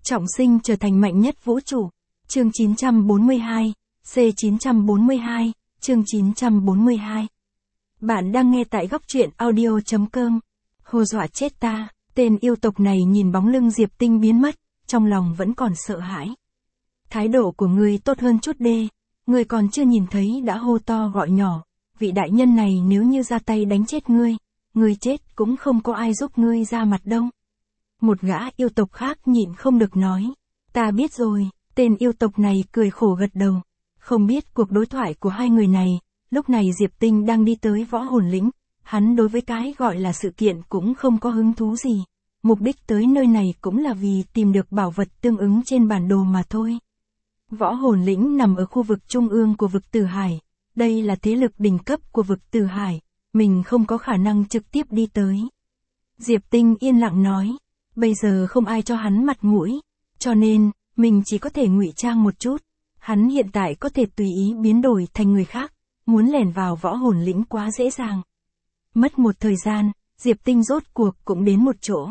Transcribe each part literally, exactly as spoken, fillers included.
Trọng sinh trở thành mạnh nhất vũ trụ. Chương chín trăm bốn mươi hai, C chín trăm bốn mươi hai, chương chín trăm bốn mươi hai. Bạn đang nghe tại góc truyện audio chấm com. Hù dọa chết ta, tên yêu tộc này nhìn bóng lưng Diệp Tinh biến mất, trong lòng vẫn còn sợ hãi. Thái độ của ngươi tốt hơn chút đê, ngươi còn chưa nhìn thấy đã hô to gọi nhỏ, vị đại nhân này nếu như ra tay đánh chết ngươi, ngươi chết cũng không có ai giúp ngươi ra mặt đâu. Một gã yêu tộc khác nhịn không được nói, ta biết rồi, tên yêu tộc này cười khổ gật đầu. Không biết cuộc đối thoại của hai người này, lúc này Diệp Tinh đang đi tới võ hồn lĩnh, hắn đối với cái gọi là sự kiện cũng không có hứng thú gì, mục đích tới nơi này cũng là vì tìm được bảo vật tương ứng trên bản đồ mà thôi. Võ hồn lĩnh nằm ở khu vực trung ương của vực Tử Hải, đây là thế lực đỉnh cấp của vực Tử Hải, mình không có khả năng trực tiếp đi tới. Diệp Tinh yên lặng nói, bây giờ không ai cho hắn mặt mũi, cho nên, mình chỉ có thể ngụy trang một chút. Hắn hiện tại có thể tùy ý biến đổi thành người khác, muốn lẻn vào võ hồn lĩnh quá dễ dàng. Mất một thời gian, Diệp Tinh rốt cuộc cũng đến một chỗ.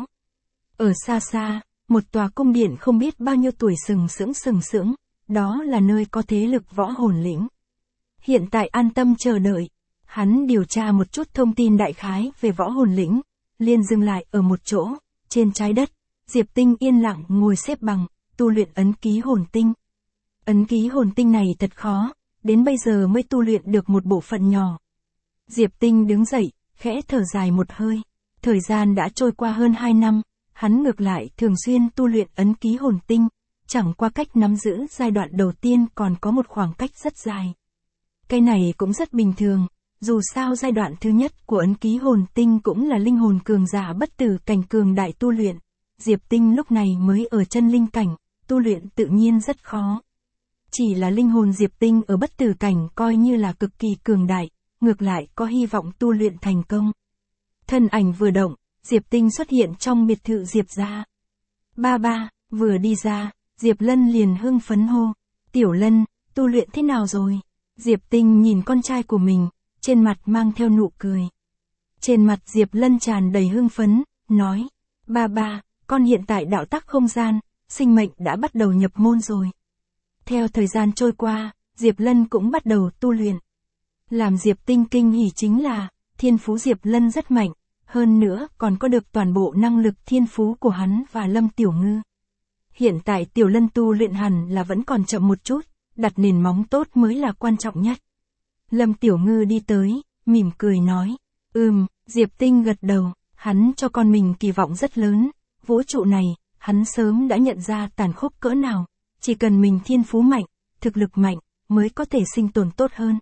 Ở xa xa, một tòa cung điện không biết bao nhiêu tuổi sừng sững sừng sững, đó là nơi có thế lực võ hồn lĩnh. Hiện tại an tâm chờ đợi, hắn điều tra một chút thông tin đại khái về võ hồn lĩnh, liền dừng lại ở một chỗ, trên trái đất, Diệp Tinh yên lặng ngồi xếp bằng, tu luyện ấn ký hồn tinh. Ấn ký hồn tinh này thật khó, đến bây giờ mới tu luyện được một bộ phận nhỏ. Diệp Tinh đứng dậy, khẽ thở dài một hơi. Thời gian đã trôi qua hơn hai năm, hắn ngược lại thường xuyên tu luyện ấn ký hồn tinh, chẳng qua cách nắm giữ giai đoạn đầu tiên còn có một khoảng cách rất dài. Cái này cũng rất bình thường, dù sao giai đoạn thứ nhất của ấn ký hồn tinh cũng là linh hồn cường giả bất tử cảnh cường đại tu luyện. Diệp Tinh lúc này mới ở chân linh cảnh, tu luyện tự nhiên rất khó. Chỉ là linh hồn Diệp Tinh ở bất tử cảnh coi như là cực kỳ cường đại, ngược lại có hy vọng tu luyện thành công. Thân ảnh vừa động, Diệp Tinh xuất hiện trong biệt thự Diệp gia. Ba ba, vừa đi ra, Diệp Lân liền hưng phấn hô, Tiểu Lân, tu luyện thế nào rồi? Diệp Tinh nhìn con trai của mình, trên mặt mang theo nụ cười. Trên mặt Diệp Lân tràn đầy hưng phấn, nói, ba ba, con hiện tại đạo tắc không gian, sinh mệnh đã bắt đầu nhập môn rồi. Theo thời gian trôi qua, Diệp Lân cũng bắt đầu tu luyện. Làm Diệp Tinh kinh hỉ chính là, thiên phú Diệp Lân rất mạnh, hơn nữa còn có được toàn bộ năng lực thiên phú của hắn và Lâm Tiểu Ngư. Hiện tại Tiểu Lân tu luyện hẳn là vẫn còn chậm một chút, đặt nền móng tốt mới là quan trọng nhất. Lâm Tiểu Ngư đi tới, mỉm cười nói, ừm, Diệp Tinh gật đầu, hắn cho con mình kỳ vọng rất lớn, vũ trụ này, hắn sớm đã nhận ra tàn khốc cỡ nào. Chỉ cần mình thiên phú mạnh, thực lực mạnh, mới có thể sinh tồn tốt hơn.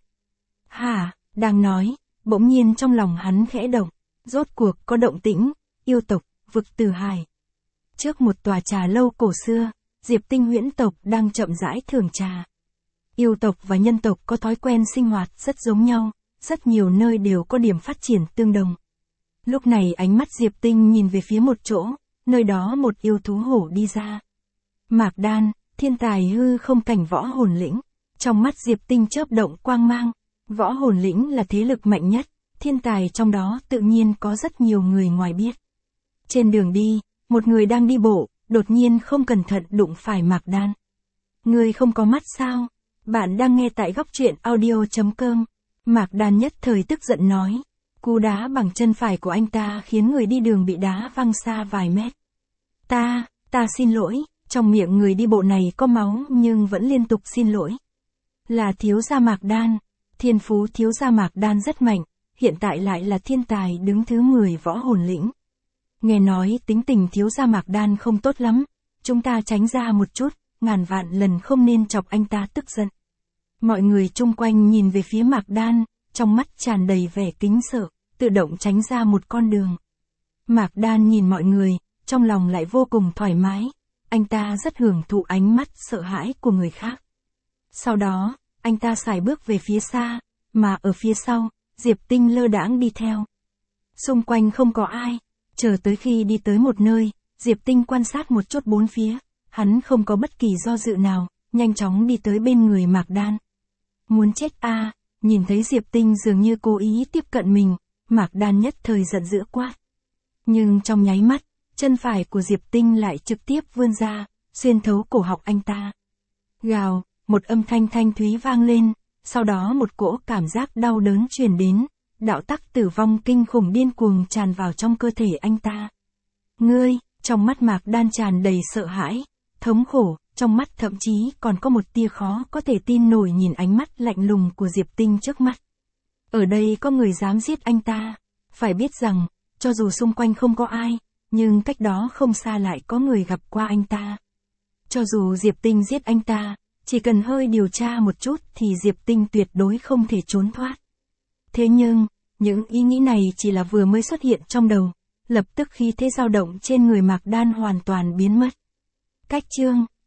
Hả, đang nói, bỗng nhiên trong lòng hắn khẽ động, rốt cuộc có động tĩnh, yêu tộc, vực Tử Hải. Trước một tòa trà lâu cổ xưa, Diệp Tinh huyễn tộc đang chậm rãi thưởng trà. Yêu tộc và nhân tộc có thói quen sinh hoạt rất giống nhau, rất nhiều nơi đều có điểm phát triển tương đồng. Lúc này ánh mắt Diệp Tinh nhìn về phía một chỗ, nơi đó một yêu thú hổ đi ra. Mạc Đan, thiên tài hư không cảnh võ hồn lĩnh, trong mắt Diệp Tinh chớp động quang mang, võ hồn lĩnh là thế lực mạnh nhất, thiên tài trong đó tự nhiên có rất nhiều người ngoài biết. Trên đường đi, một người đang đi bộ, đột nhiên không cẩn thận đụng phải Mạc Đan. Người không có mắt sao? Bạn đang nghe tại góc truyện audio chấm com. Mạc Đan nhất thời tức giận nói, cú đá bằng chân phải của anh ta khiến người đi đường bị đá văng xa vài mét. Ta, ta xin lỗi. Trong miệng người đi bộ này có máu nhưng vẫn liên tục xin lỗi. Là thiếu gia Mạc Đan, thiên phú thiếu gia Mạc Đan rất mạnh, hiện tại lại là thiên tài đứng thứ mười võ hồn lĩnh. Nghe nói tính tình thiếu gia Mạc Đan không tốt lắm, chúng ta tránh ra một chút, ngàn vạn lần không nên chọc anh ta tức giận. Mọi người chung quanh nhìn về phía Mạc Đan, trong mắt tràn đầy vẻ kính sợ, tự động tránh ra một con đường. Mạc Đan nhìn mọi người, trong lòng lại vô cùng thoải mái. Anh ta rất hưởng thụ ánh mắt sợ hãi của người khác. Sau đó, anh ta sải bước về phía xa, mà ở phía sau, Diệp Tinh lơ đãng đi theo. Xung quanh không có ai, chờ tới khi đi tới một nơi, Diệp Tinh quan sát một chút bốn phía, hắn không có bất kỳ do dự nào, nhanh chóng đi tới bên người Mạc Đan. Muốn chết a, à, nhìn thấy Diệp Tinh dường như cố ý tiếp cận mình, Mạc Đan nhất thời giận dữ quát. Nhưng trong nháy mắt, chân phải của Diệp Tinh lại trực tiếp vươn ra, xuyên thấu cổ họng anh ta. Gào, một âm thanh thanh thúy vang lên, sau đó một cỗ cảm giác đau đớn truyền đến, đạo tắc tử vong kinh khủng điên cuồng tràn vào trong cơ thể anh ta. Ngươi, trong mắt Mạc Đan tràn đầy sợ hãi, thống khổ, trong mắt thậm chí còn có một tia khó có thể tin nổi nhìn ánh mắt lạnh lùng của Diệp Tinh trước mắt. Ở đây có người dám giết anh ta, phải biết rằng, cho dù xung quanh không có ai, nhưng cách đó không xa lại có người gặp qua anh ta. Cho dù Diệp Tinh giết anh ta, chỉ cần hơi điều tra một chút thì Diệp Tinh tuyệt đối không thể trốn thoát. Thế nhưng, những ý nghĩ này chỉ là vừa mới xuất hiện trong đầu, lập tức khí thế dao động trên người Mạc Đan hoàn toàn biến mất. Cách chương